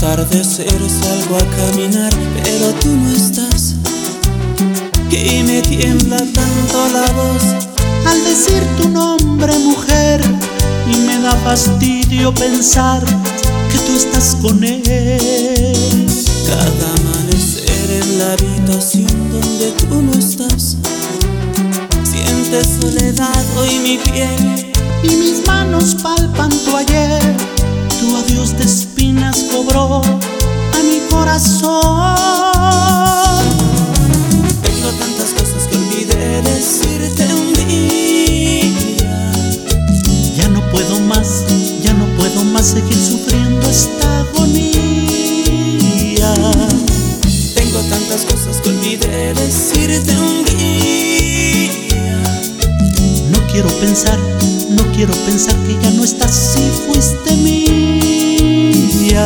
atardecer salgo a caminar, pero tú no estás. Y me tiembla tanto la voz al decir tu nombre, mujer, y me da fastidio pensar que tú estás con él. Cada amanecer en la habitación donde tú no estás, sientes soledad hoy mi piel, y mis manos palpan tu ayer. Tu adiós de espinas cobró a mi corazón. Tengo tantas cosas que olvidé decirte un día. Ya no puedo más, ya no puedo más seguir sufriendo esta agonía. Tengo tantas cosas que olvidé decirte un día. No quiero pensar que ya no estás si fuiste mía.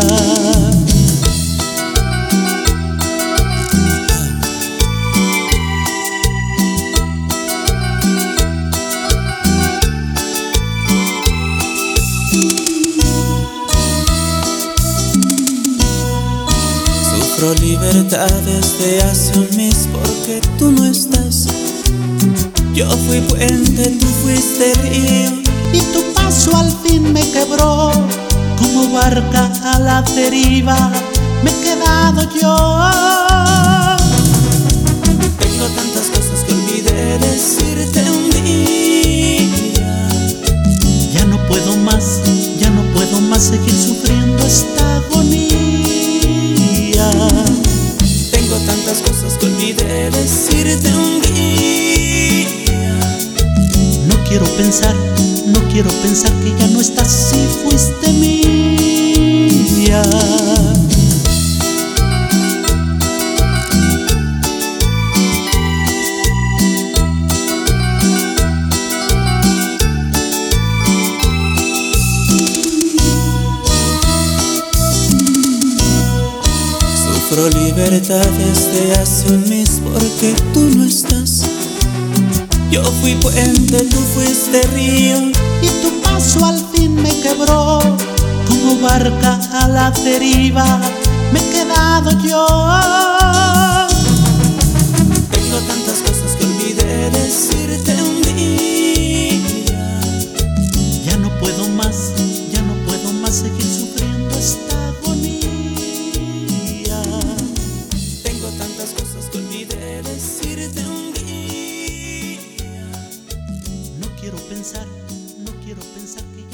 Sufro libertad desde hace un mes porque tú no estás. Yo fui puente, tú fuiste río, y tu paso al fin me quebró. Como barca a la deriva me he quedado yo. tengo tantas cosas que olvidé decirte un día. Ya no puedo más, ya no puedo más seguir sufriendo esta agonía. Tengo tantas cosas que olvidé decirte un día. No quiero pensar que ya no estás si fuiste mía. Sufro libertad desde hace un mes porque tú no estás. Yo fui puente, tú fuiste río, y tu paso al fin me quebró. Como barca a la deriva me he quedado yo. tengo tantas cosas que olvidé decirte un día. Ya no puedo más seguir sufriendo esta agonía. Tengo tantas cosas que olvidé decirte un día. No quiero pensar que